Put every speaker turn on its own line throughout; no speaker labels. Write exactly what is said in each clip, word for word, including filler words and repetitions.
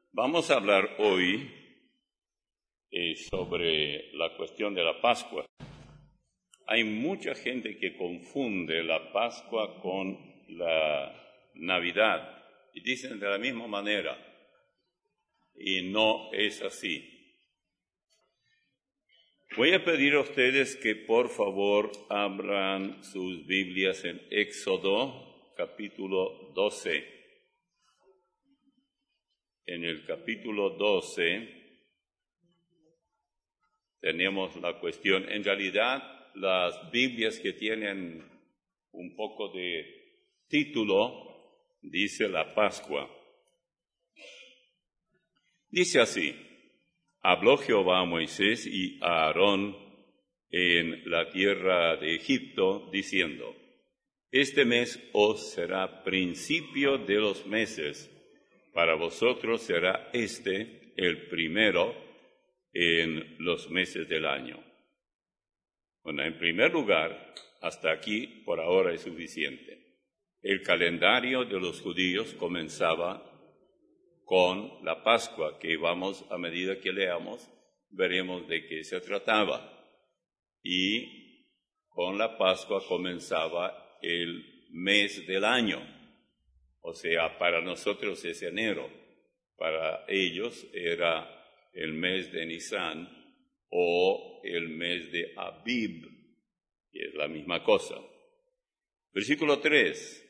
Vamos a hablar hoy eh, sobre la cuestión de la Pascua. Hay mucha gente que confunde la Pascua con la Navidad y dicen de la misma manera, y no es así. Voy a pedir a ustedes que por favor abran sus Biblias en Éxodo capítulo doce. En el capítulo doce tenemos la cuestión, en realidad las Biblias que tienen un poco de título, dice la Pascua. Dice así: habló Jehová a Moisés y a Aarón en la tierra de Egipto, diciendo: este mes os será principio de los meses, para vosotros será este el primero en los meses del año. Bueno, en primer lugar, hasta aquí por ahora es suficiente. El calendario de los judíos comenzaba con la Pascua, que vamos, a medida que leamos, veremos de qué se trataba. Y con la Pascua comenzaba el mes del año. O sea, para nosotros es enero, para ellos era el mes de Nisan o el mes de Abib, que es la misma cosa. Versículo tres.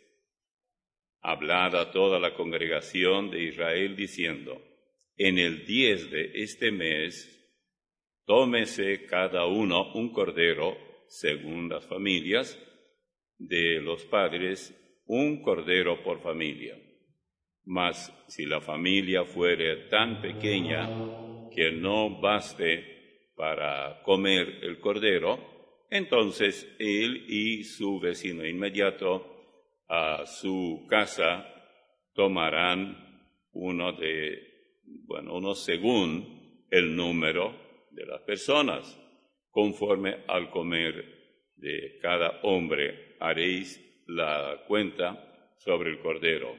Hablad a toda la congregación de Israel diciendo: en el diez de este mes, tómese cada uno un cordero, según las familias de los padres, un cordero por familia. Mas si la familia fuere tan pequeña que no baste para comer el cordero, entonces él y su vecino inmediato a su casa tomarán uno de, bueno, uno según el número de las personas, conforme al comer de cada hombre haréis la cuenta sobre el cordero.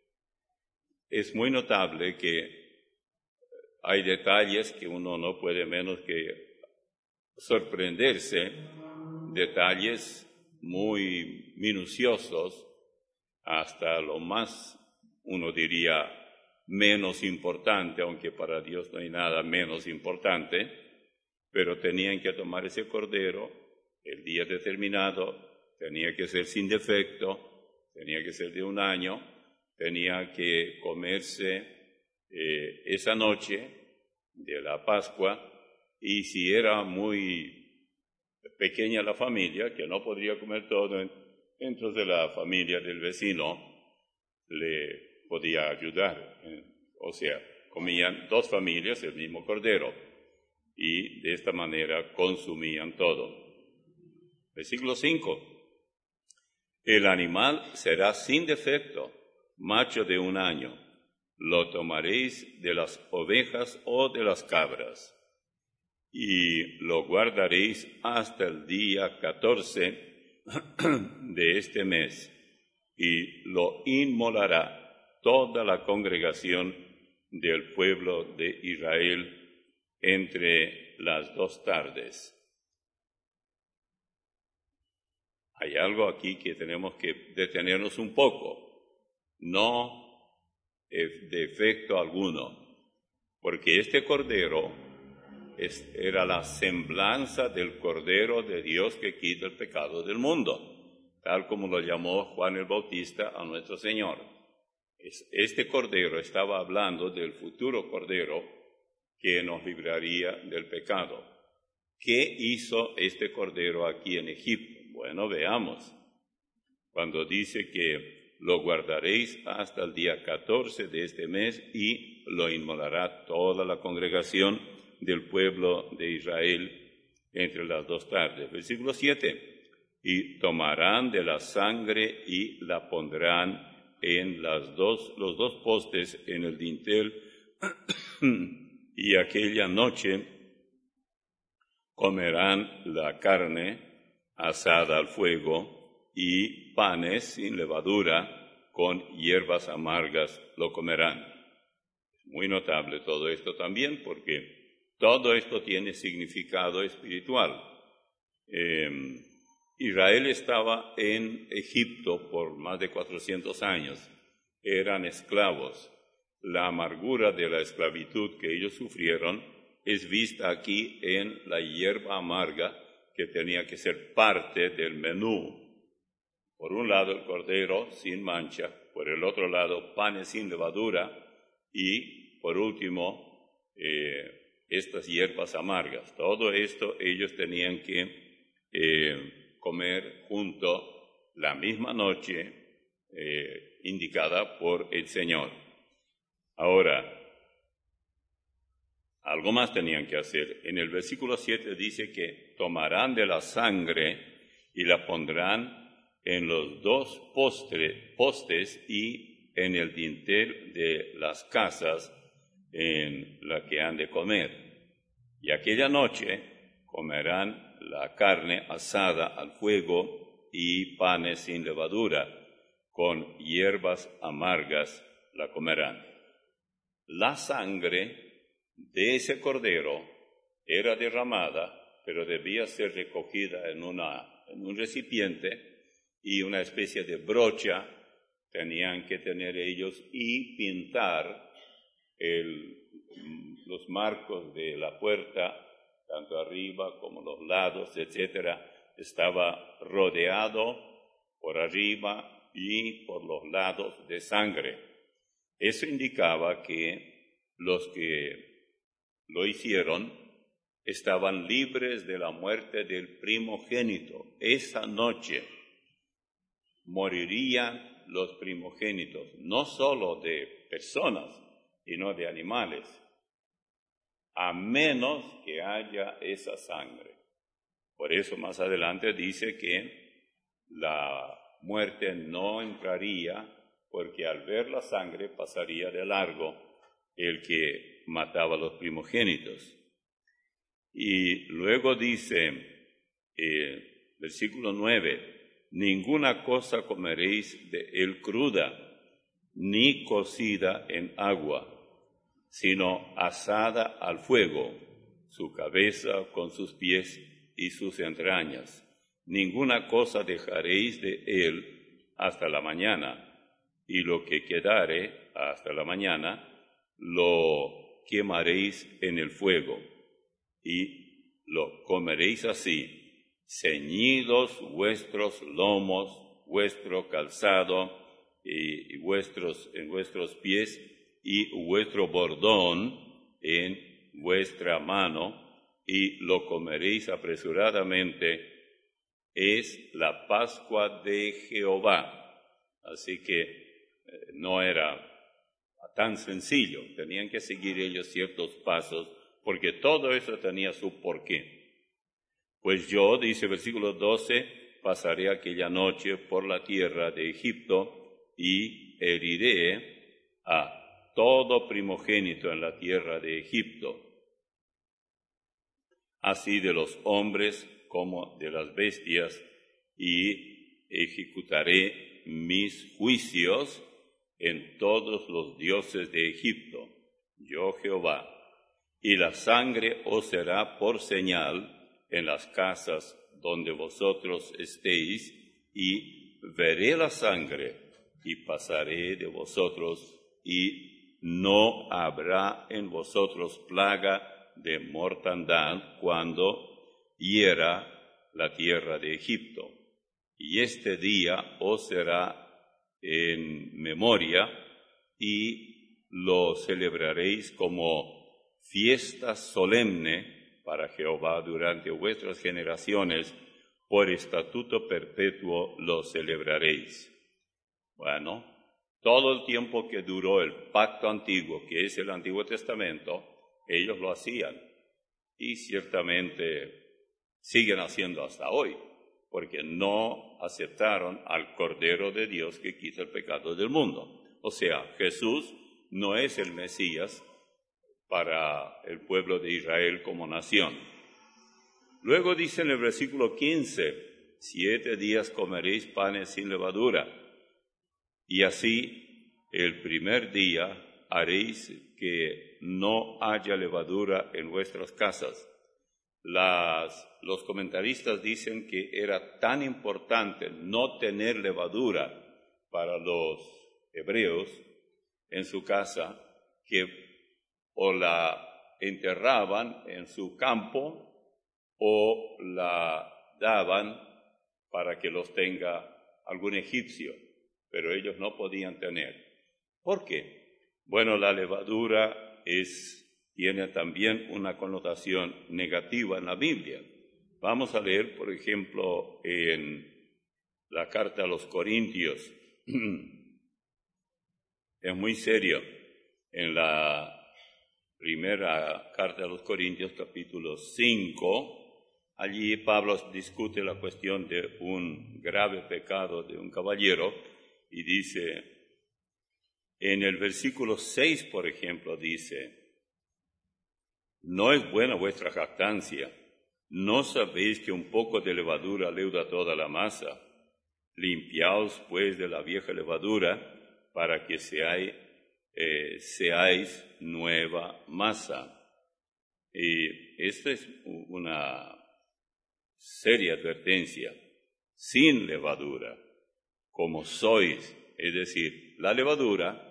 Es muy notable que hay detalles que uno no puede menos que sorprenderse, detalles muy minuciosos, hasta lo más, uno diría, menos importante, aunque para Dios no hay nada menos importante, pero tenían que tomar ese cordero el día determinado. Tenía que ser sin defecto, tenía que ser de un año, tenía que comerse eh, esa noche de la Pascua, y si era muy pequeña la familia, que no podría comer todo, dentro de la familia del vecino le podía ayudar. O sea, comían dos familias el mismo cordero, y de esta manera consumían todo. Versículo cinco. El animal será sin defecto, macho de un año. Lo tomaréis de las ovejas o de las cabras, y lo guardaréis hasta el día catorce de este mes, y lo inmolará toda la congregación del pueblo de Israel entre las dos tardes. Hay algo aquí que tenemos que detenernos un poco, no de efecto alguno, porque este cordero es, era la semblanza del cordero de Dios que quita el pecado del mundo, tal como lo llamó Juan el Bautista a nuestro Señor. Es, este cordero estaba hablando del futuro cordero que nos libraría del pecado. ¿Qué hizo este cordero aquí en Egipto? Bueno, veamos. Cuando dice que lo guardaréis hasta el día catorce de este mes y lo inmolará toda la congregación del pueblo de Israel entre las dos tardes. Versículo siete. Y tomarán de la sangre y la pondrán en las dos, los dos postes en el dintel, y aquella noche comerán la carne asada al fuego, y panes sin levadura con hierbas amargas lo comerán. muy notable todo esto también, porque todo esto tiene significado espiritual. Eh, Israel estaba en Egipto por más de cuatrocientos años. Eran esclavos. La amargura de la esclavitud que ellos sufrieron es vista aquí en la hierba amarga que tenía que ser parte del menú. Por un lado el cordero sin mancha, por el otro lado panes sin levadura y por último eh, estas hierbas amargas. Todo esto ellos tenían que eh, comer junto la misma noche eh, indicada por el Señor. Ahora, algo más tenían que hacer. En el versículo siete dice que tomarán de la sangre y la pondrán en los dos postre, postes y en el dintel de las casas en la que han de comer. Y aquella noche comerán la carne asada al fuego y panes sin levadura, con hierbas amargas la comerán. La sangre de ese cordero era derramada, pero debía ser recogida en, una, en un recipiente, y una especie de brocha tenían que tener ellos y pintar el, los marcos de la puerta, tanto arriba como los lados, etcétera. Estaba rodeado por arriba y por los lados de sangre. Eso indicaba que los que lo hicieron estaban libres de la muerte del primogénito. Esa noche morirían los primogénitos, no solo de personas, sino de animales, a menos que haya esa sangre. Por eso más adelante dice que la muerte no entraría, porque al ver la sangre pasaría de largo el que mataba a los primogénitos. Y luego dice, eh, versículo nueve, ninguna cosa comeréis de él cruda, ni cocida en agua, sino asada al fuego, su cabeza con sus pies y sus entrañas. Ninguna cosa dejaréis de él hasta la mañana, y lo que quedare hasta la mañana lo quemaréis en el fuego, y lo comeréis así, ceñidos vuestros lomos, vuestro calzado y, y vuestros en vuestros pies y vuestro bordón en vuestra mano, y lo comeréis apresuradamente. Es la Pascua de Jehová. Así que eh, no era tan sencillo, tenían que seguir ellos ciertos pasos, porque todo eso tenía su porqué. Pues yo, dice versículo doce, pasaré aquella noche por la tierra de Egipto y heriré a todo primogénito en la tierra de Egipto, así de los hombres como de las bestias, y ejecutaré mis juicios en todos los dioses de Egipto, yo Jehová, y la sangre os será por señal en las casas donde vosotros estéis, y veré la sangre, y pasaré de vosotros, y no habrá en vosotros plaga de mortandad cuando hiera la tierra de Egipto. Y este día os será en memoria, y lo celebraréis como fiesta solemne para Jehová durante vuestras generaciones, por estatuto perpetuo lo celebraréis. Bueno, todo el tiempo que duró el pacto antiguo, que es el Antiguo Testamento, ellos lo hacían, y ciertamente siguen haciendo hasta hoy, porque no aceptaron al Cordero de Dios que quita el pecado del mundo. O sea, Jesús no es el Mesías para el pueblo de Israel como nación. Luego dice en el versículo quince, siete días comeréis panes sin levadura, y así el primer día haréis que no haya levadura en vuestras casas. Las, los comentaristas dicen que era tan importante no tener levadura para los hebreos en su casa que o la enterraban en su campo o la daban para que los tenga algún egipcio, pero ellos no podían tener. ¿Por qué? Bueno, la levadura es, tiene también una connotación negativa en la Biblia. Vamos a leer, por ejemplo, en la carta a los Corintios. Es muy serio. En la primera carta a los Corintios, capítulo cinco, allí Pablo discute la cuestión de un grave pecado de un caballero y dice, en el versículo seis, por ejemplo, dice, no es buena vuestra jactancia, ¿no sabéis que un poco de levadura leuda toda la masa? Limpiaos pues de la vieja levadura para que seáis, eh, seáis nueva masa. Y esta es una seria advertencia. Sin levadura, como sois, es decir, la levadura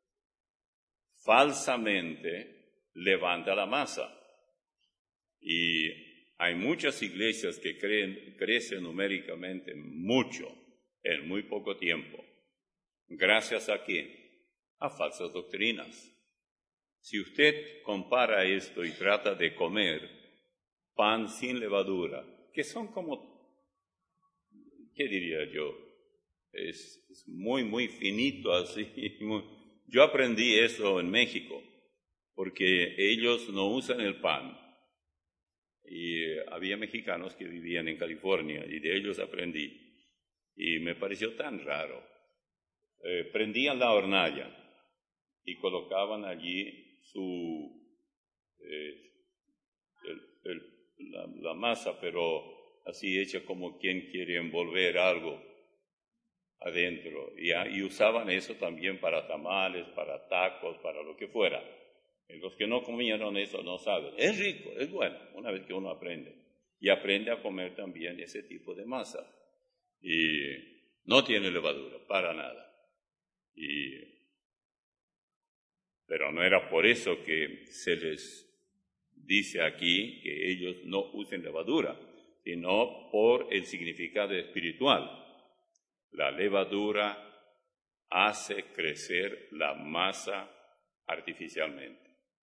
falsamente levanta la masa. Y hay muchas iglesias que creen, crecen numéricamente mucho en muy poco tiempo. ¿Gracias a qué? A falsas doctrinas. Si usted compara esto y trata de comer pan sin levadura, que son como, ¿qué diría yo? Es, es muy, muy finito así. Muy, yo aprendí eso en México, porque ellos no usan el pan. Y eh, había mexicanos que vivían en California y de ellos aprendí. Y me pareció tan raro. Eh, prendían la hornalla y colocaban allí su, eh, el, el, la, la masa, pero así hecha como quien quiere envolver algo adentro. Y, y usaban eso también para tamales, para tacos, para lo que fuera. Y los que no comieron eso no saben. Es rico, es bueno, una vez que uno aprende. Y aprende a comer también ese tipo de masa. Y no tiene levadura, para nada. Y, pero no era por eso que se les dice aquí que ellos no usen levadura, sino por el significado espiritual. La levadura hace crecer la masa artificialmente.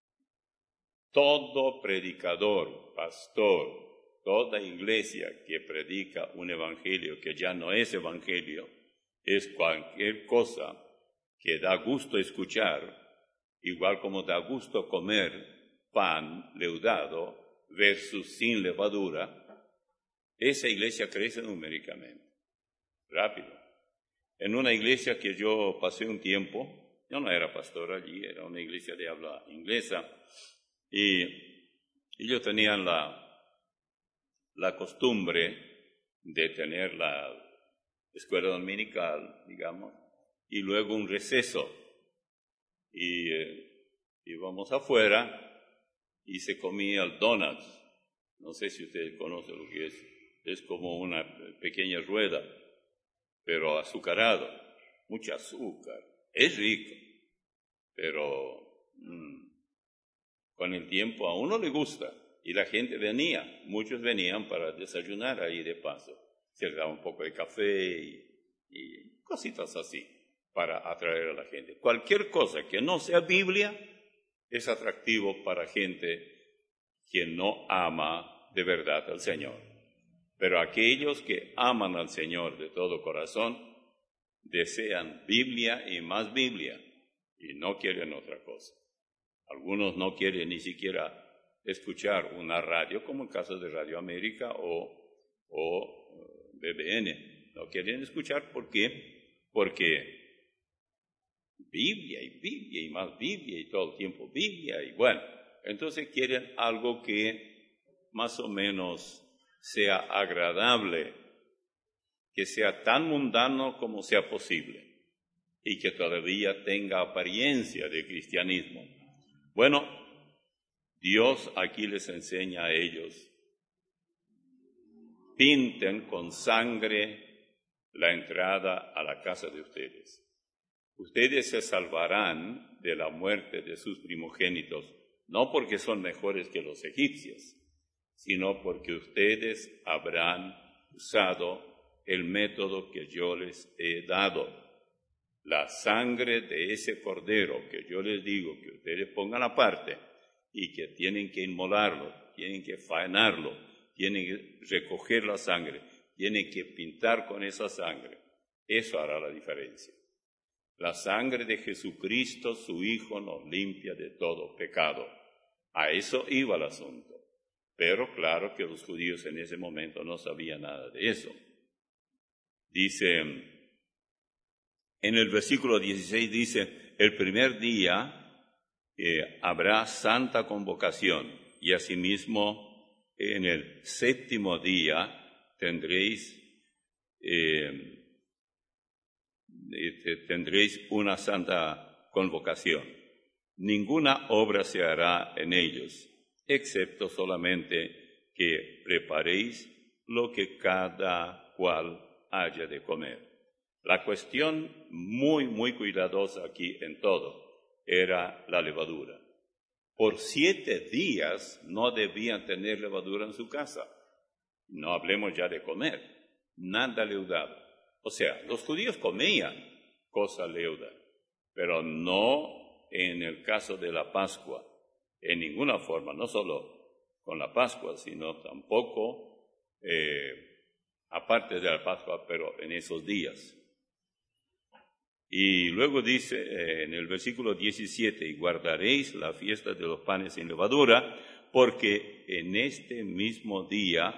Todo predicador, pastor, toda iglesia que predica un evangelio que ya no es evangelio, es cualquier cosa que da gusto escuchar, igual como da gusto comer pan leudado versus sin levadura. Esa iglesia crece numéricamente, rápido. En una iglesia que yo pasé un tiempo, yo no era pastor allí, era una iglesia de habla inglesa, y ellos tenían la, la costumbre de tener la escuela dominical, digamos, y luego un receso. Y eh, íbamos afuera y se comía el donuts. No sé si ustedes conocen lo que es. Es como una pequeña rueda, pero azucarado, mucho azúcar. Es rico, pero mmm, con el tiempo a uno le gusta. Y la gente venía, muchos venían para desayunar ahí de paso. Se les daba un poco de café y, y cositas así para atraer a la gente. Cualquier cosa que no sea Biblia es atractivo para gente que no ama de verdad al Señor. Pero aquellos que aman al Señor de todo corazón, desean Biblia y más Biblia, y no quieren otra cosa. Algunos no quieren ni siquiera escuchar una radio, como en caso de Radio América o, o B B N. No quieren escuchar, ¿por qué? Porque Biblia y Biblia y más Biblia y todo el tiempo Biblia y bueno, entonces quieren algo que más o menos sea agradable, que sea tan mundano como sea posible y que todavía tenga apariencia de cristianismo. Bueno, Dios aquí les enseña a ellos, pinten con sangre la entrada a la casa de ustedes. Ustedes se salvarán de la muerte de sus primogénitos, no porque son mejores que los egipcios, sino porque ustedes habrán usado el método que yo les he dado. La sangre de ese cordero que yo les digo que ustedes pongan aparte y que tienen que inmolarlo, tienen que faenarlo, tienen que recoger la sangre, tienen que pintar con esa sangre. Eso hará la diferencia. La sangre de Jesucristo, su Hijo, nos limpia de todo pecado. A eso iba el asunto. Pero claro que los judíos en ese momento no sabían nada de eso. Dice, en el versículo dieciséis dice, el primer día eh, habrá santa convocación y asimismo en el séptimo día tendréis, eh, tendréis una santa convocación. Ninguna obra se hará en ellos, excepto solamente que preparéis lo que cada cual haya de comer. La cuestión muy, muy cuidadosa aquí en todo era la levadura. Por siete días no debían tener levadura en su casa. No hablemos ya de comer, nada leudado. O sea, los judíos comían cosa leuda, pero no en el caso de la Pascua, en ninguna forma, no solo con la Pascua, sino tampoco eh, aparte de la Pascua, pero en esos días. Y luego dice eh, en el versículo diecisiete, y guardaréis la fiesta de los panes sin levadura, porque en este mismo día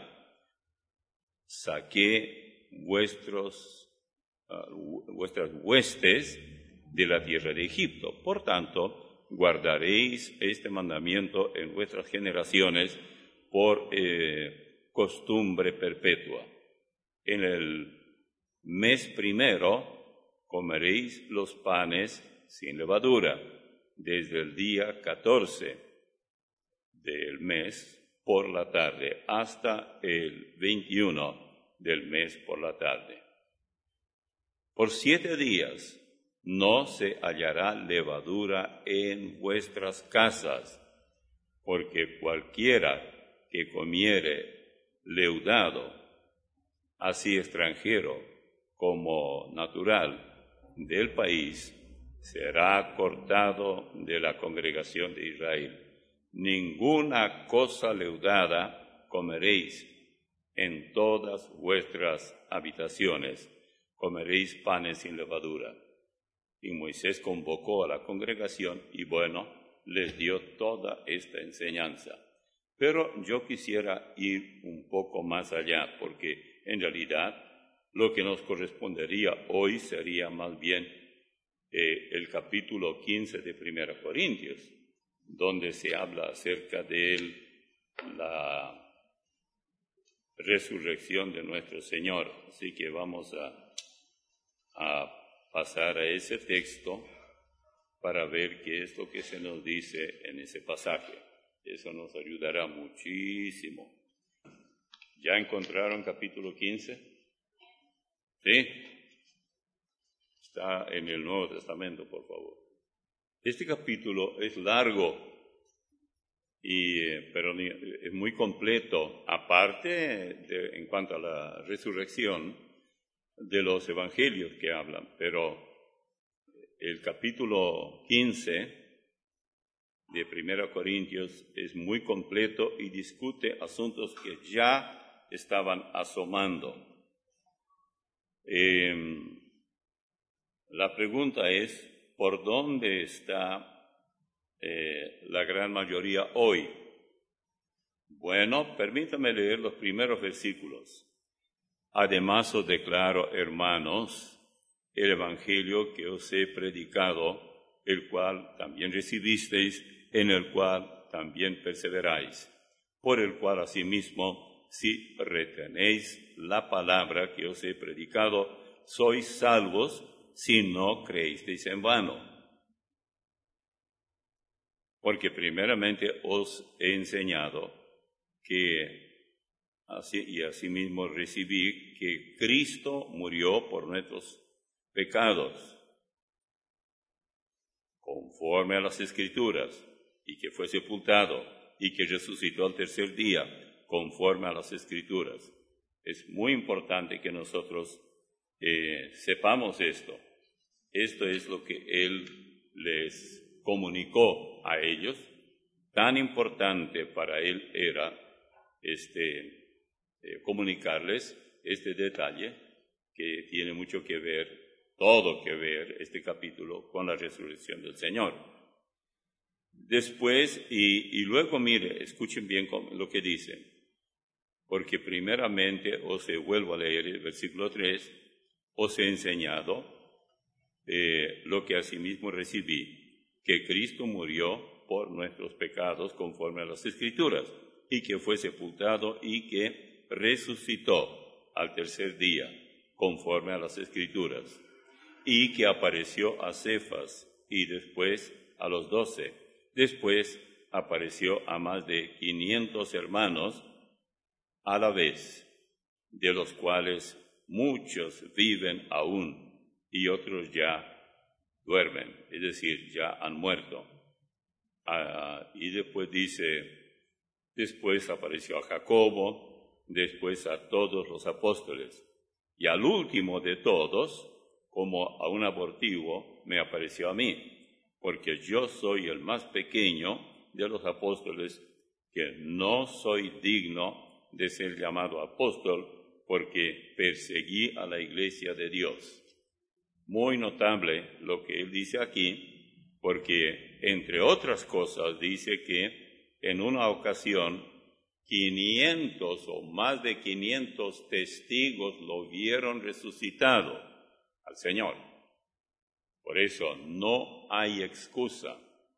saqué vuestros, uh, vuestras huestes de la tierra de Egipto. Por tanto, guardaréis este mandamiento en vuestras generaciones por eh, costumbre perpetua. En el mes primero comeréis los panes sin levadura, desde el día catorce del mes por la tarde hasta el veintiuno del mes por la tarde. Por siete días no se hallará levadura en vuestras casas, porque cualquiera que comiere leudado, así extranjero como natural, del país, será cortado de la congregación de Israel. Ninguna cosa leudada comeréis en todas vuestras habitaciones, comeréis panes sin levadura. Y Moisés convocó a la congregación y bueno, les dio toda esta enseñanza. Pero yo quisiera ir un poco más allá, porque en realidad lo que nos correspondería hoy sería más bien eh, el capítulo quince de Primera Corintios, donde se habla acerca de la resurrección de nuestro Señor. Así que vamos a, a pasar a ese texto para ver qué es lo que se nos dice en ese pasaje. Eso nos ayudará muchísimo. ¿Ya encontraron capítulo quince? ¿Sí? Está en el Nuevo Testamento, por favor. Este capítulo es largo, y, pero es muy completo, aparte de, en cuanto a la resurrección de los evangelios que hablan. Pero el capítulo quince de Primera Corintios es muy completo y discute asuntos que ya estaban asomando. Eh, la pregunta es, ¿por dónde está eh, la gran mayoría hoy? Bueno, permítame leer los primeros versículos. Además os declaro, hermanos, el evangelio que os he predicado, el cual también recibisteis, en el cual también perseveráis, por el cual asimismo, si retenéis la palabra que os he predicado, sois salvos si no creísteis en vano. porque primeramente os he enseñado que, así, y asimismo recibí, que Cristo murió por nuestros pecados, conforme a las Escrituras, y que fue sepultado, y que resucitó al tercer día, conforme a las Escrituras. Es muy importante que nosotros eh, sepamos esto. Esto es lo que Él les comunicó a ellos. Tan importante para Él era este, eh, comunicarles este detalle que tiene mucho que ver, todo que ver, este capítulo, con la resurrección del Señor. Después, y, y luego, mire, escuchen bien lo que dice. Porque primeramente, os he, vuelvo a leer el versículo tres, os he enseñado eh, lo que asimismo recibí, que Cristo murió por nuestros pecados conforme a las Escrituras, y que fue sepultado y que resucitó al tercer día, conforme a las Escrituras, y que apareció a Cefas y después a los doce. Después apareció a más de quinientos hermanos a la vez, de los cuales muchos viven aún y otros ya duermen, es decir, ya han muerto. Ah, y después dice, después apareció a Jacobo, después a todos los apóstoles, y al último de todos, como a un abortivo, me apareció a mí, porque yo soy el más pequeño de los apóstoles, que no soy digno de ser llamado apóstol, porque perseguí a la iglesia de Dios. Muy notable lo que él dice aquí, porque entre otras cosas dice que en una ocasión quinientos o más de quinientos testigos lo vieron resucitado al Señor. Por eso no hay excusa.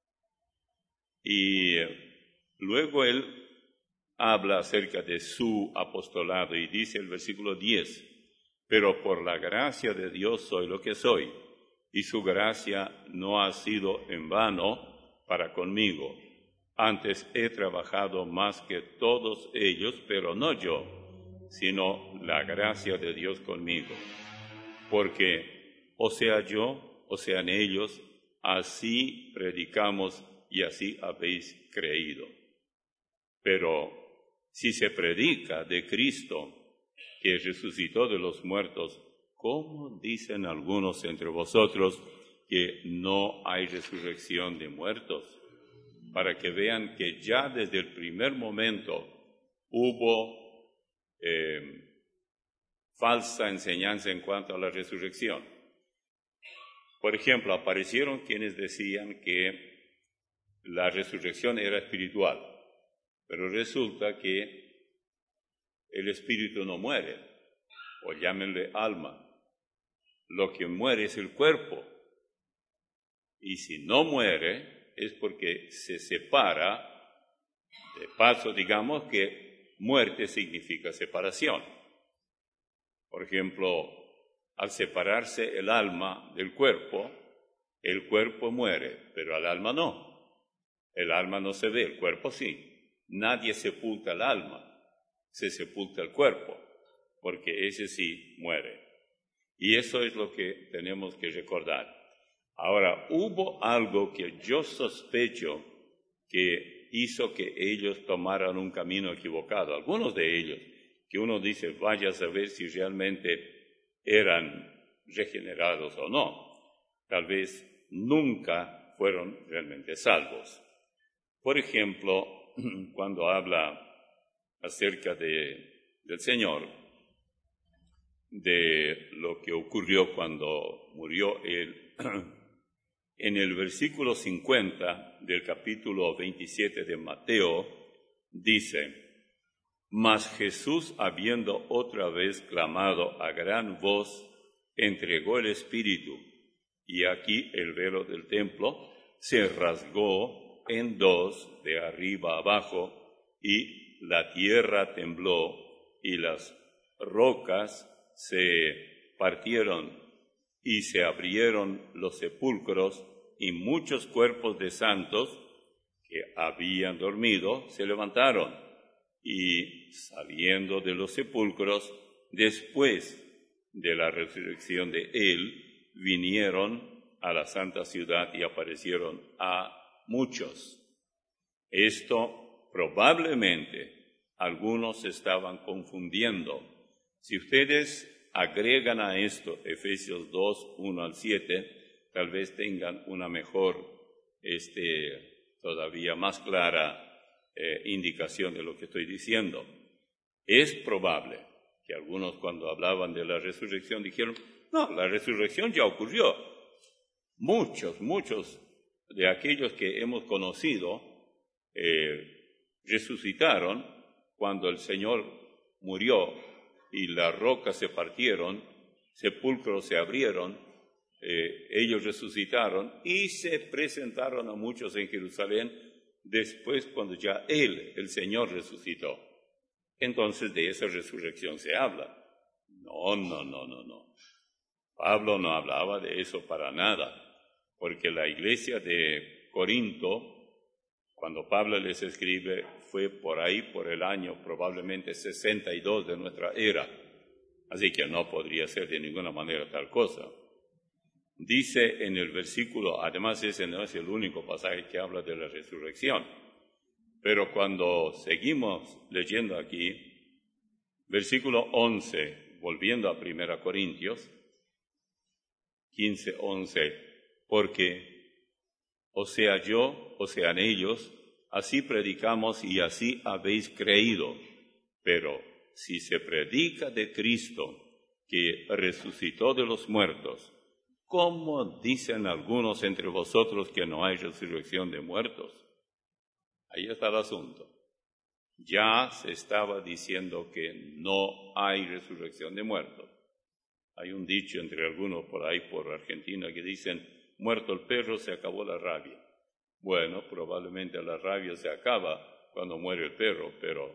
Y luego él habla acerca de su apostolado y dice el versículo diez, pero por la gracia de Dios soy lo que soy, y su gracia no ha sido en vano para conmigo. Antes he trabajado más que todos ellos, pero no yo, sino la gracia de Dios conmigo. Porque o sea yo, o sean ellos, así predicamos y así habéis creído. Pero si se predica de Cristo, que resucitó de los muertos, ¿cómo dicen algunos entre vosotros que no hay resurrección de muertos? Para que vean que ya desde el primer momento hubo eh, falsa enseñanza en cuanto a la resurrección. Por ejemplo, aparecieron quienes decían que la resurrección era espiritual, pero resulta que el espíritu no muere, o llámenle alma. Lo que muere es el cuerpo. Y si no muere, es porque se separa. De paso, digamos que muerte significa separación. Por ejemplo, al separarse el alma del cuerpo, el cuerpo muere, pero al alma no. El alma no se ve, el cuerpo sí. Nadie sepulta el alma. Se sepulta el cuerpo, porque ese sí muere. Y eso es lo que tenemos que recordar. Ahora, hubo algo que yo sospecho que hizo que ellos tomaran un camino equivocado. Algunos de ellos, que uno dice, vaya a saber si realmente eran regenerados o no. Tal vez nunca fueron realmente salvos. Por ejemplo, cuando habla acerca de, del Señor, de lo que ocurrió cuando murió Él, en el versículo cincuenta del capítulo veintisiete de Mateo, dice, mas Jesús, habiendo otra vez clamado a gran voz, entregó el Espíritu, y aquí el velo del templo se rasgó en dos de arriba abajo, y la tierra tembló y las rocas se partieron y se abrieron los sepulcros y muchos cuerpos de santos que habían dormido se levantaron y, saliendo de los sepulcros, después de la resurrección de él, vinieron a la santa ciudad y aparecieron a muchos. Esto probablemente algunos estaban confundiendo. Si ustedes agregan a esto Efesios dos, uno al siete, tal vez tengan una mejor, este, todavía más clara eh, indicación de lo que estoy diciendo. Es probable que algunos, cuando hablaban de la resurrección, dijeron, no, la resurrección ya ocurrió. Muchos, muchos de aquellos que hemos conocido eh, resucitaron cuando el Señor murió y las rocas se partieron, sepulcros se abrieron, eh, ellos resucitaron y se presentaron a muchos en Jerusalén después cuando ya Él, el Señor, resucitó. Entonces de esa resurrección se habla. No, no, no, no, no. Pablo no hablaba de eso para nada, porque la iglesia de Corinto, cuando Pablo les escribe, fue por ahí, por el año probablemente sesenta y dos de nuestra era. Así que no podría ser de ninguna manera tal cosa. Dice en el versículo, además ese no es el único pasaje que habla de la resurrección, pero cuando seguimos leyendo aquí, versículo once, volviendo a Primera Corintios, quince, once, porque, o sea yo, o sean ellos, así predicamos y así habéis creído, pero si se predica de Cristo, que resucitó de los muertos, ¿cómo dicen algunos entre vosotros que no hay resurrección de muertos? Ahí está el asunto. Ya se estaba diciendo que no hay resurrección de muertos. Hay un dicho entre algunos por ahí, por Argentina, que dicen, muerto el perro, se acabó la rabia. Bueno, probablemente la rabia se acaba cuando muere el perro, pero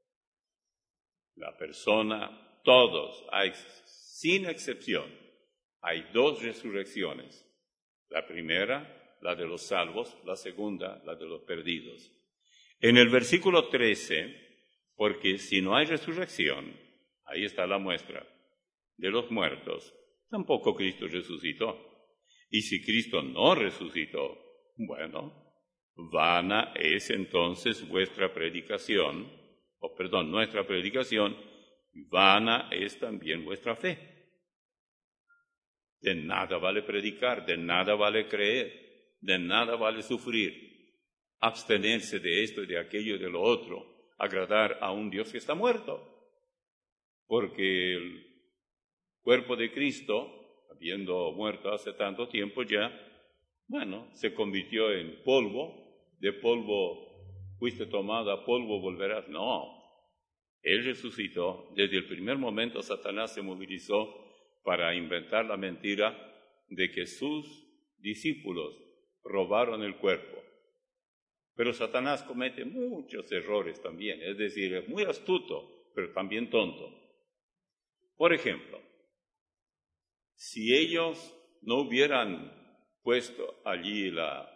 la persona, todos, hay, sin excepción, hay dos resurrecciones. La primera, la de los salvos, la segunda, la de los perdidos. En el versículo trece, porque si no hay resurrección, ahí está la muestra, de los muertos, tampoco Cristo resucitó. Y si Cristo no resucitó, bueno, vana es entonces vuestra predicación, o perdón, nuestra predicación, vana es también vuestra fe. De nada vale predicar, de nada vale creer, de nada vale sufrir, abstenerse de esto y de aquello y de lo otro, agradar a un Dios que está muerto. Porque el cuerpo de Cristo, habiendo muerto hace tanto tiempo ya, bueno, se convirtió en polvo, de polvo fuiste tomado, a polvo volverás. No, Él resucitó. Desde el primer momento Satanás se movilizó para inventar la mentira de que sus discípulos robaron el cuerpo. Pero Satanás comete muchos errores también, es decir, es muy astuto, pero también tonto. Por ejemplo, si ellos no hubieran puesto allí la,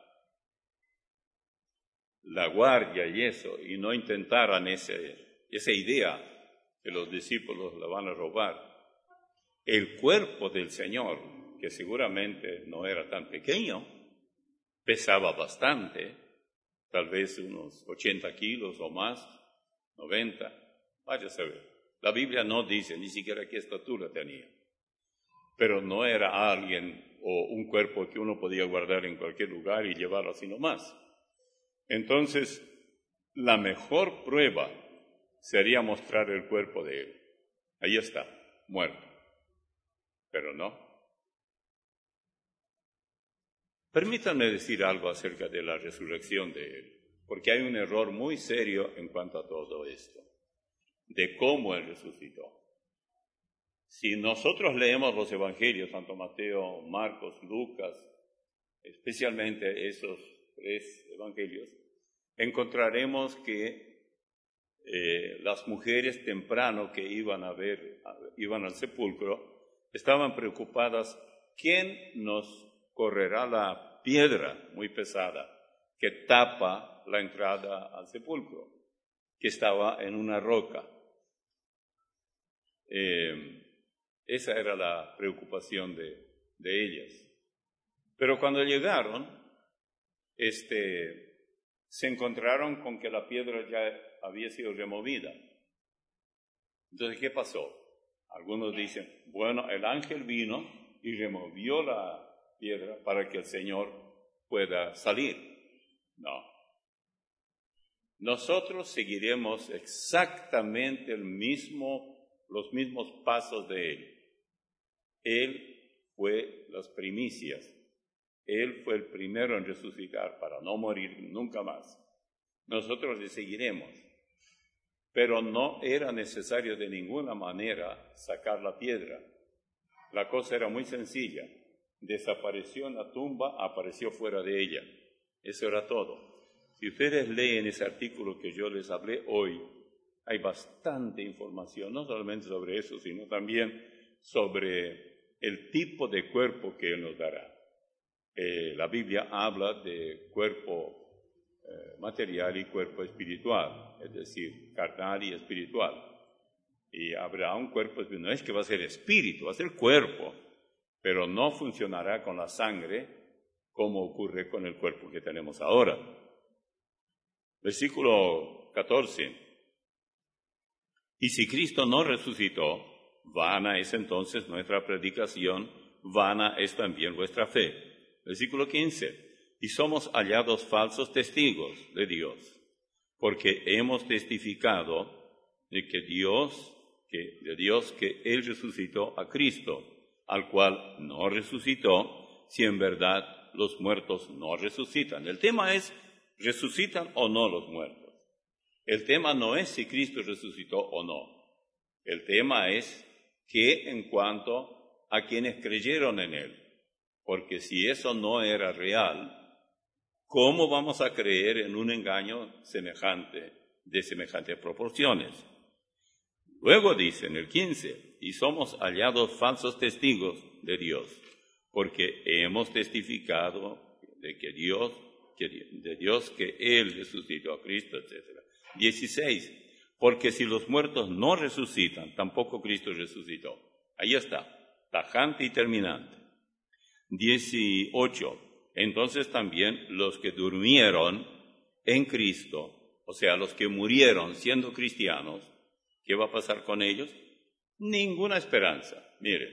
la guardia y eso, y no intentaran ese, esa idea que los discípulos la van a robar, el cuerpo del Señor, que seguramente no era tan pequeño, pesaba bastante, tal vez unos ochenta kilos o más, noventa, vaya a saber. La Biblia no dice ni siquiera qué estatura tenía, pero no era alguien o un cuerpo que uno podía guardar en cualquier lugar y llevarlo así nomás. Entonces, la mejor prueba sería mostrar el cuerpo de Él. Ahí está, muerto. Pero no. Permítanme decir algo acerca de la resurrección de Él, porque hay un error muy serio en cuanto a todo esto, de cómo Él resucitó. Si nosotros leemos los evangelios, tanto Mateo, Marcos, Lucas, especialmente esos tres evangelios, encontraremos que eh, las mujeres temprano que iban a ver, iban al sepulcro, estaban preocupadas, ¿quién nos correrá la piedra muy pesada que tapa la entrada al sepulcro, que estaba en una roca. Eh, esa era la preocupación de, de ellas. Pero cuando llegaron, este, se encontraron con que la piedra ya había sido removida. Entonces, ¿qué pasó? Algunos dicen, bueno, el ángel vino y removió la piedra para que el Señor pueda salir. No. Nosotros seguiremos exactamente el mismo, los mismos pasos de Él. Él fue las primicias. Él fue el primero en resucitar para no morir nunca más. Nosotros le seguiremos. Pero no era necesario de ninguna manera sacar la piedra. La cosa era muy sencilla. Desapareció en la tumba, apareció fuera de ella. Eso era todo. Si ustedes leen ese artículo que yo les hablé hoy, hay bastante información, no solamente sobre eso, sino también sobre el tipo de cuerpo que Él nos dará. Eh, la Biblia habla de cuerpo eh, material y cuerpo espiritual, es decir, carnal y espiritual. Y habrá un cuerpo, no es que va a ser espíritu, va a ser cuerpo, pero no funcionará con la sangre como ocurre con el cuerpo que tenemos ahora. Versículo catorce. Y si Cristo no resucitó, vana es entonces nuestra predicación, vana es también vuestra fe. Versículo quince. Y somos hallados falsos testigos de Dios, porque hemos testificado de que Dios, que, de Dios que Él resucitó a Cristo, al cual no resucitó, si en verdad los muertos no resucitan. El tema es, ¿resucitan o no los muertos? El tema no es si Cristo resucitó o no. El tema es que en cuanto a quienes creyeron en Él. Porque si eso no era real, ¿cómo vamos a creer en un engaño semejante, de semejantes proporciones? Luego dice en el quince, y somos hallados falsos testigos de Dios, porque hemos testificado de que Dios, que, de Dios que Él resucitó a Cristo, etcétera. dieciséis, porque si los muertos no resucitan, tampoco Cristo resucitó. Ahí está, tajante y terminante. dieciocho, entonces también los que durmieron en Cristo, o sea, los que murieron siendo cristianos, ¿qué va a pasar con ellos? Ninguna esperanza. Miren,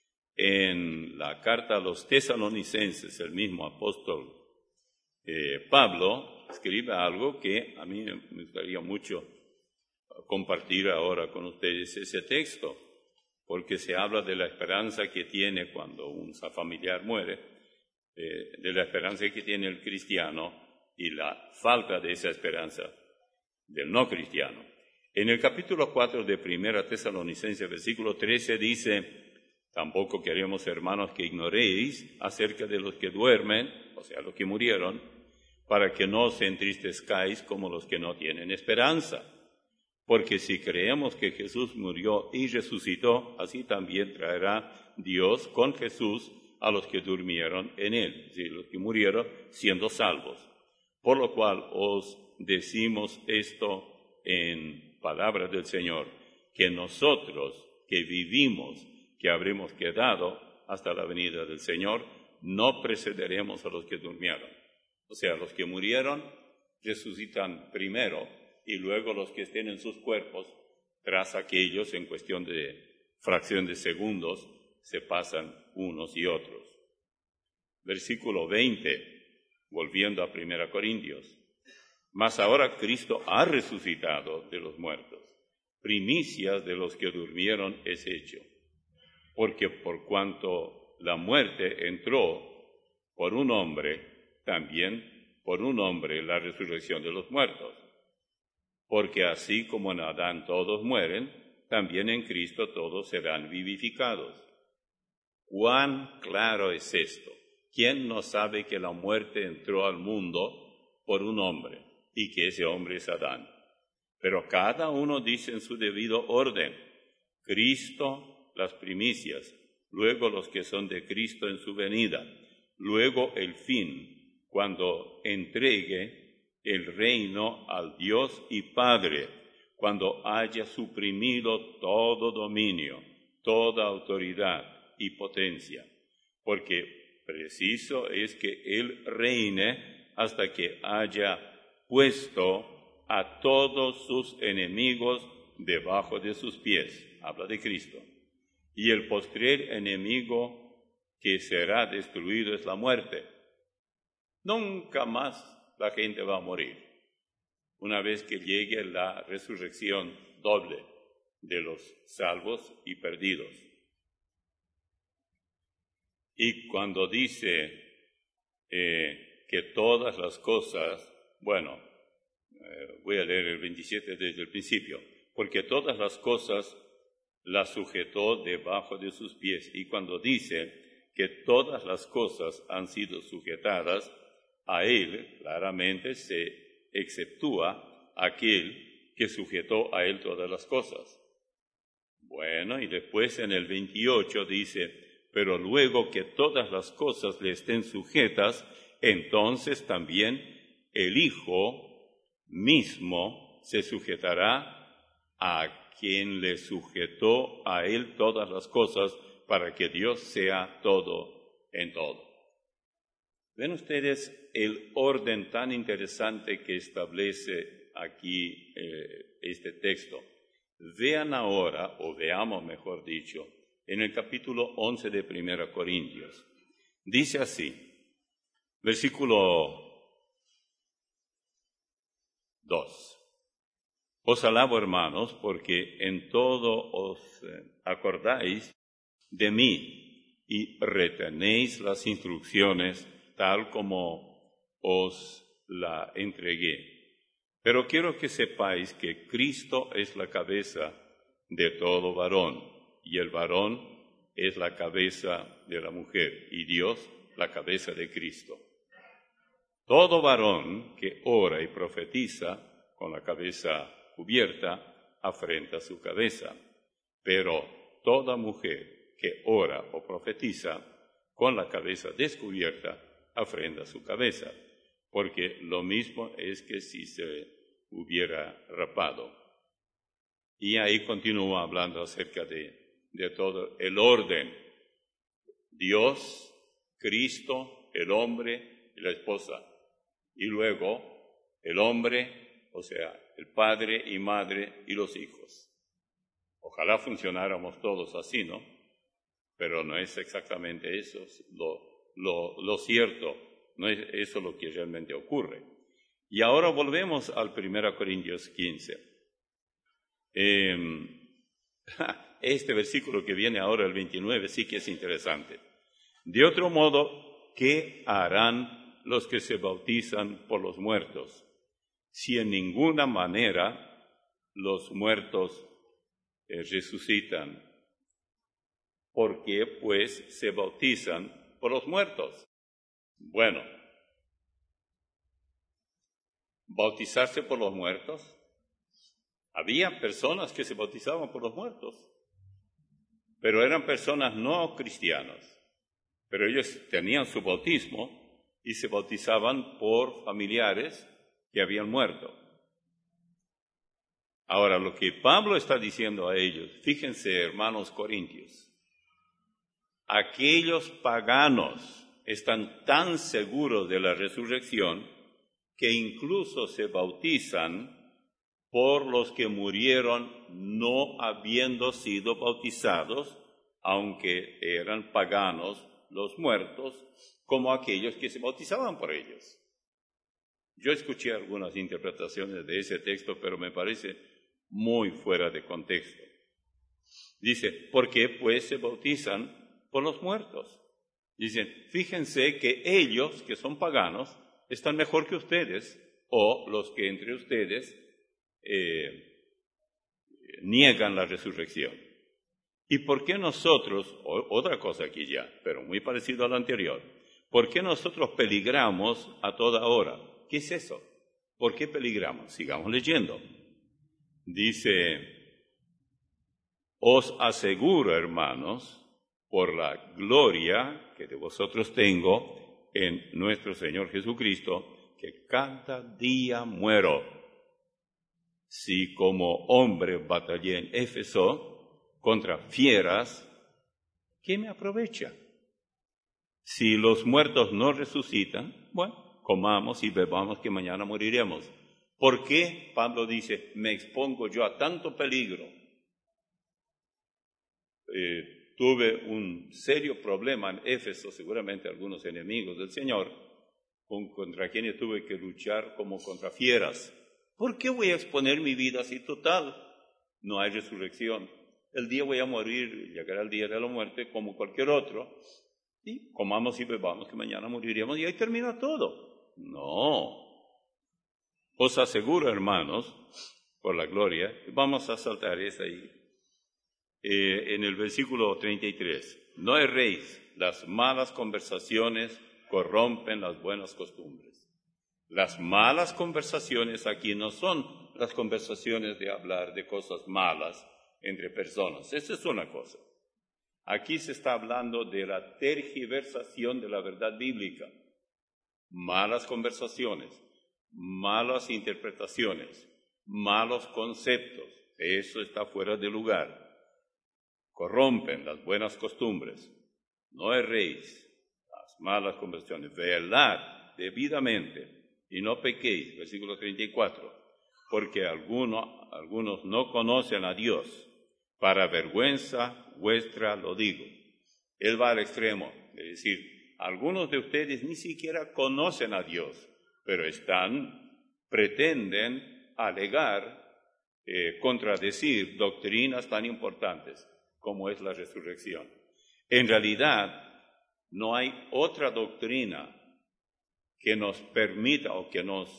en la carta a los tesalonicenses, el mismo apóstol eh, Pablo escribe algo que a mí me gustaría mucho compartir ahora con ustedes ese texto, porque se habla de la esperanza que tiene cuando un familiar muere, eh, de la esperanza que tiene el cristiano y la falta de esa esperanza del no cristiano. En el capítulo cuatro de Primera Tesalonicenses, versículo trece, dice, tampoco queremos, hermanos, que ignoréis acerca de los que duermen, o sea, los que murieron, para que no os entristezcáis como los que no tienen esperanza. Porque si creemos que Jesús murió y resucitó, así también traerá Dios con Jesús a los que durmieron en Él, es decir, los que murieron siendo salvos. Por lo cual os decimos esto en palabras del Señor, que nosotros que vivimos, que habremos quedado hasta la venida del Señor, no precederemos a los que durmieron. O sea, los que murieron resucitan primero y luego los que estén en sus cuerpos, tras aquellos, en cuestión de fracción de segundos, se pasan unos y otros. Versículo veinte, volviendo a Primera Corintios. Mas ahora Cristo ha resucitado de los muertos, primicias de los que durmieron es hecho, porque por cuanto la muerte entró por un hombre, también por un hombre la resurrección de los muertos. Porque así como en Adán todos mueren, también en Cristo todos serán vivificados. ¿Cuán claro es esto? ¿Quién no sabe que la muerte entró al mundo por un hombre y que ese hombre es Adán? Pero cada uno dice en su debido orden, Cristo las primicias, luego los que son de Cristo en su venida, luego el fin, cuando entregue el reino al Dios y Padre, cuando haya suprimido todo dominio, toda autoridad y potencia, porque preciso es que Él reine hasta que haya puesto a todos sus enemigos debajo de sus pies. Habla de Cristo. Y el postrer enemigo que será destruido es la muerte. Nunca más la gente va a morir, una vez que llegue la resurrección doble de los salvos y perdidos. Y cuando dice eh, que todas las cosas, bueno, eh, voy a leer el veintisiete desde el principio, porque todas las cosas las sujetó debajo de sus pies. Y cuando dice que todas las cosas han sido sujetadas, a Él claramente se exceptúa aquel que sujetó a Él todas las cosas. Bueno, y después en el veintiocho dice, pero luego que todas las cosas le estén sujetas, entonces también el Hijo mismo se sujetará a quien le sujetó a Él todas las cosas, para que Dios sea todo en todo. ¿Ven ustedes el orden tan interesante que establece aquí eh, este texto? Vean ahora, o veamos mejor dicho, en el capítulo once de Primera Corintios. Dice así, versículo dos. Os alabo, hermanos, porque en todo os acordáis de mí y retenéis las instrucciones tal como os la entregué. Pero quiero que sepáis que Cristo es la cabeza de todo varón, y el varón es la cabeza de la mujer, y Dios la cabeza de Cristo. Todo varón que ora y profetiza con la cabeza cubierta afrenta su cabeza, pero toda mujer que ora o profetiza con la cabeza descubierta afrenta su cabeza, porque lo mismo es que si se hubiera rapado. Y ahí continúa hablando acerca de, de todo el orden. Dios, Cristo, el hombre y la esposa. Y luego el hombre, o sea, el padre y madre y los hijos. Ojalá funcionáramos todos así, ¿no? Pero no es exactamente eso lo Lo, lo cierto, no es eso lo que realmente ocurre. Y ahora volvemos al Primera Corintios quince. Eh, este versículo que viene ahora, el veintinueve, sí que es interesante. De otro modo, ¿qué harán los que se bautizan por los muertos? Si en ninguna manera los muertos eh, resucitan, ¿por qué pues se bautizan por los muertos? Bueno, ¿bautizarse por los muertos? Había personas que se bautizaban por los muertos, pero eran personas no cristianas, pero ellos tenían su bautismo y se bautizaban por familiares que habían muerto. Ahora, lo que Pablo está diciendo a ellos, fíjense, hermanos corintios, aquellos paganos están tan seguros de la resurrección que incluso se bautizan por los que murieron no habiendo sido bautizados, aunque eran paganos los muertos, como aquellos que se bautizaban por ellos. Yo escuché algunas interpretaciones de ese texto, pero me parece muy fuera de contexto. Dice, ¿por qué pues se bautizan por los muertos? Dicen, fíjense que ellos, que son paganos, están mejor que ustedes, o los que entre ustedes eh, niegan la resurrección. ¿Y por qué nosotros, o, otra cosa aquí ya, pero muy parecido a lo anterior, por qué nosotros peligramos a toda hora? ¿Qué es eso? ¿Por qué peligramos? Sigamos leyendo. Dice, os aseguro, hermanos, por la gloria que de vosotros tengo en nuestro Señor Jesucristo, que cada día muero. Si como hombre batallé en Éfeso contra fieras, ¿qué me aprovecha? Si los muertos no resucitan, bueno, comamos y bebamos que mañana moriremos. ¿Por qué, Pablo dice, me expongo yo a tanto peligro? Eh, tuve un serio problema en Éfeso, seguramente algunos enemigos del Señor, con, contra quienes tuve que luchar como contra fieras. ¿Por qué voy a exponer mi vida así total? No hay resurrección. El día voy a morir, llegará el día de la muerte como cualquier otro, y comamos y bebamos que mañana moriremos y ahí termina todo. No. Os aseguro, hermanos, por la gloria, vamos a saltar esa ahí. Eh, en el versículo treinta y tres, no erréis, las malas conversaciones corrompen las buenas costumbres. Las malas conversaciones aquí no son las conversaciones de hablar de cosas malas entre personas. Esa es una cosa. Aquí se está hablando de la tergiversación de la verdad bíblica. Malas conversaciones, malas interpretaciones, malos conceptos. Eso está fuera de lugar. Corrompen las buenas costumbres. No erréis, las malas conversaciones. Velad debidamente y no pequéis. Versículo treinta y cuatro. Porque alguno, algunos no conocen a Dios. Para vergüenza vuestra lo digo. Él va al extremo, es decir, algunos de ustedes ni siquiera conocen a Dios, pero están, pretenden alegar, eh, contradecir doctrinas tan importantes como es la resurrección. En realidad, no hay otra doctrina que nos permita o que nos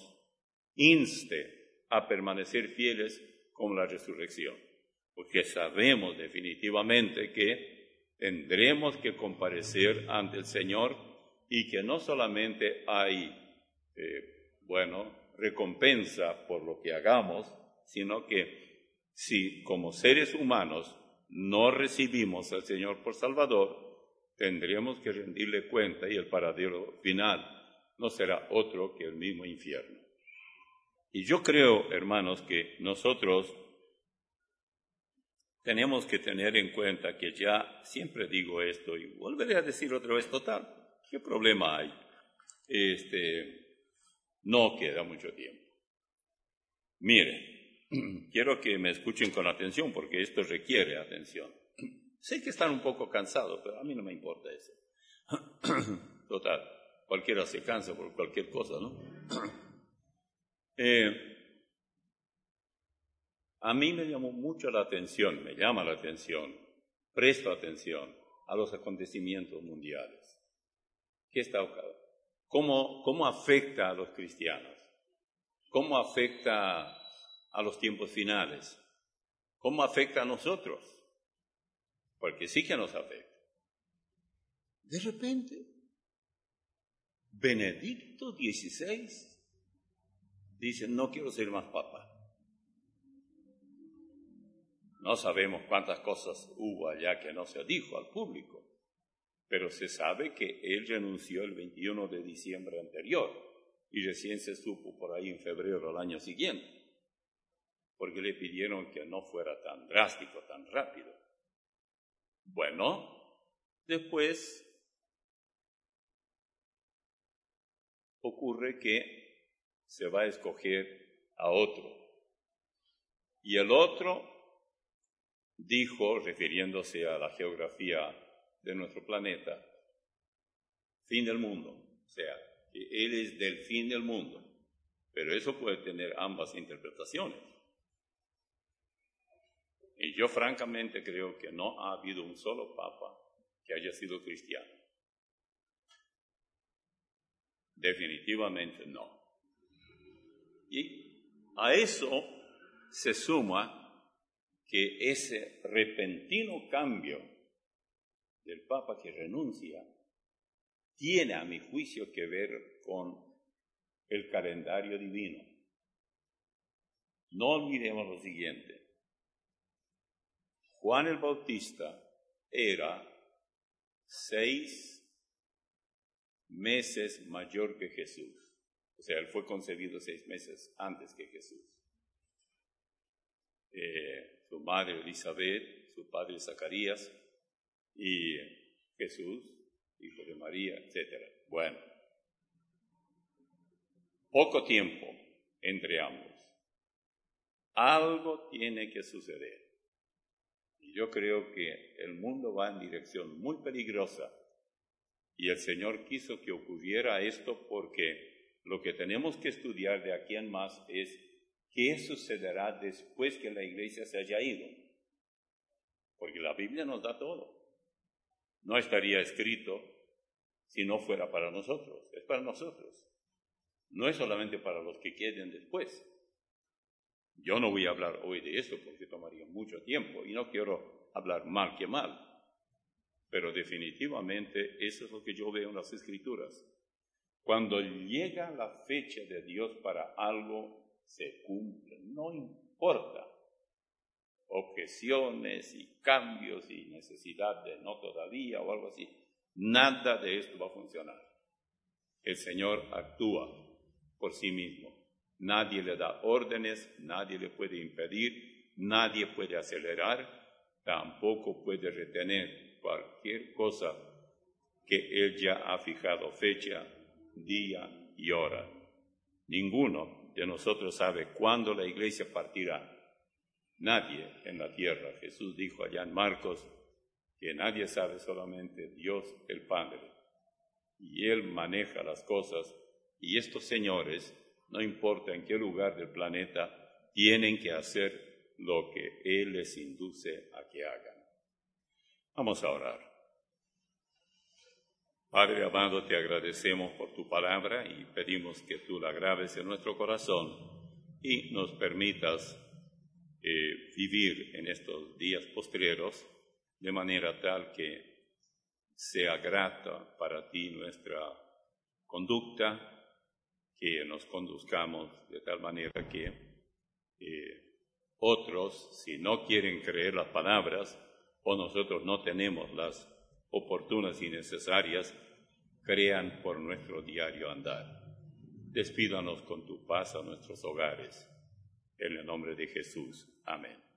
inste a permanecer fieles como la resurrección. Porque sabemos definitivamente que tendremos que comparecer ante el Señor y que no solamente hay, eh, bueno, recompensa por lo que hagamos, sino que si como seres humanos no recibimos al Señor por Salvador, tendremos que rendirle cuenta y el paradero final no será otro que el mismo infierno. Y yo creo, hermanos, que nosotros tenemos que tener en cuenta que ya siempre digo esto y volveré a decir otra vez, total, ¿qué problema hay? Este, no queda mucho tiempo. Mire, quiero que me escuchen con atención porque esto requiere atención. Sé que están un poco cansados, pero a mí no me importa eso. Total, cualquiera se cansa por cualquier cosa, ¿no? eh, A mí me llamó mucho la atención, me llama la atención, presto atención a los acontecimientos mundiales. ¿Qué está ocurriendo? ¿Cómo, cómo afecta a los cristianos? ¿Cómo afecta a los tiempos finales? ¿Cómo afecta a nosotros? Porque sí que nos afecta. De repente, Benedicto dieciséis dice, no quiero ser más papa. No sabemos cuántas cosas hubo allá que no se dijo al público, pero se sabe que él renunció el veintiuno de diciembre anterior y recién se supo por ahí en febrero del año siguiente, porque le pidieron que no fuera tan drástico, tan rápido. Bueno, después ocurre que se va a escoger a otro, y el otro dijo, refiriéndose a la geografía de nuestro planeta, fin del mundo, o sea, que él es del fin del mundo, pero eso puede tener ambas interpretaciones. Y yo francamente creo que no ha habido un solo papa que haya sido cristiano. Definitivamente no. Y a eso se suma que ese repentino cambio del Papa que renuncia tiene, a mi juicio, que ver con el calendario divino. No olvidemos lo siguiente. Juan el Bautista era seis meses mayor que Jesús. O sea, él fue concebido seis meses antes que Jesús. Eh, su madre Elizabeth, su padre Zacarías y Jesús, hijo de María, etcétera. Bueno, poco tiempo entre ambos. Algo tiene que suceder. Y yo creo que el mundo va en dirección muy peligrosa. Y el Señor quiso que ocurriera esto porque lo que tenemos que estudiar de aquí en más es qué sucederá después que la iglesia se haya ido. Porque la Biblia nos da todo. No estaría escrito si no fuera para nosotros. Es para nosotros. No es solamente para los que queden después. Yo no voy a hablar hoy de esto porque tomaría mucho tiempo y no quiero hablar mal que mal. Pero definitivamente eso es lo que yo veo en las Escrituras. Cuando llega la fecha de Dios para algo, se cumple. No importa objeciones y cambios y necesidad de no todavía o algo así. Nada de esto va a funcionar. El Señor actúa por sí mismo. Nadie le da órdenes, nadie le puede impedir, nadie puede acelerar, tampoco puede retener cualquier cosa que Él ya ha fijado fecha, día y hora. Ninguno de nosotros sabe cuándo la iglesia partirá. Nadie en la tierra. Jesús dijo allá en Marcos que nadie sabe, solamente Dios el Padre. Y Él maneja las cosas y estos señores, no importa en qué lugar del planeta, tienen que hacer lo que Él les induce a que hagan. Vamos a orar. Padre amado, te agradecemos por tu palabra y pedimos que tú la grabes en nuestro corazón y nos permitas eh, vivir en estos días postreros de manera tal que sea grata para ti nuestra conducta, que nos conduzcamos de tal manera que eh, otros, si no quieren creer las palabras o nosotros no tenemos las oportunas y necesarias, crean por nuestro diario andar. Despídanos con tu paz a nuestros hogares. En el nombre de Jesús. Amén.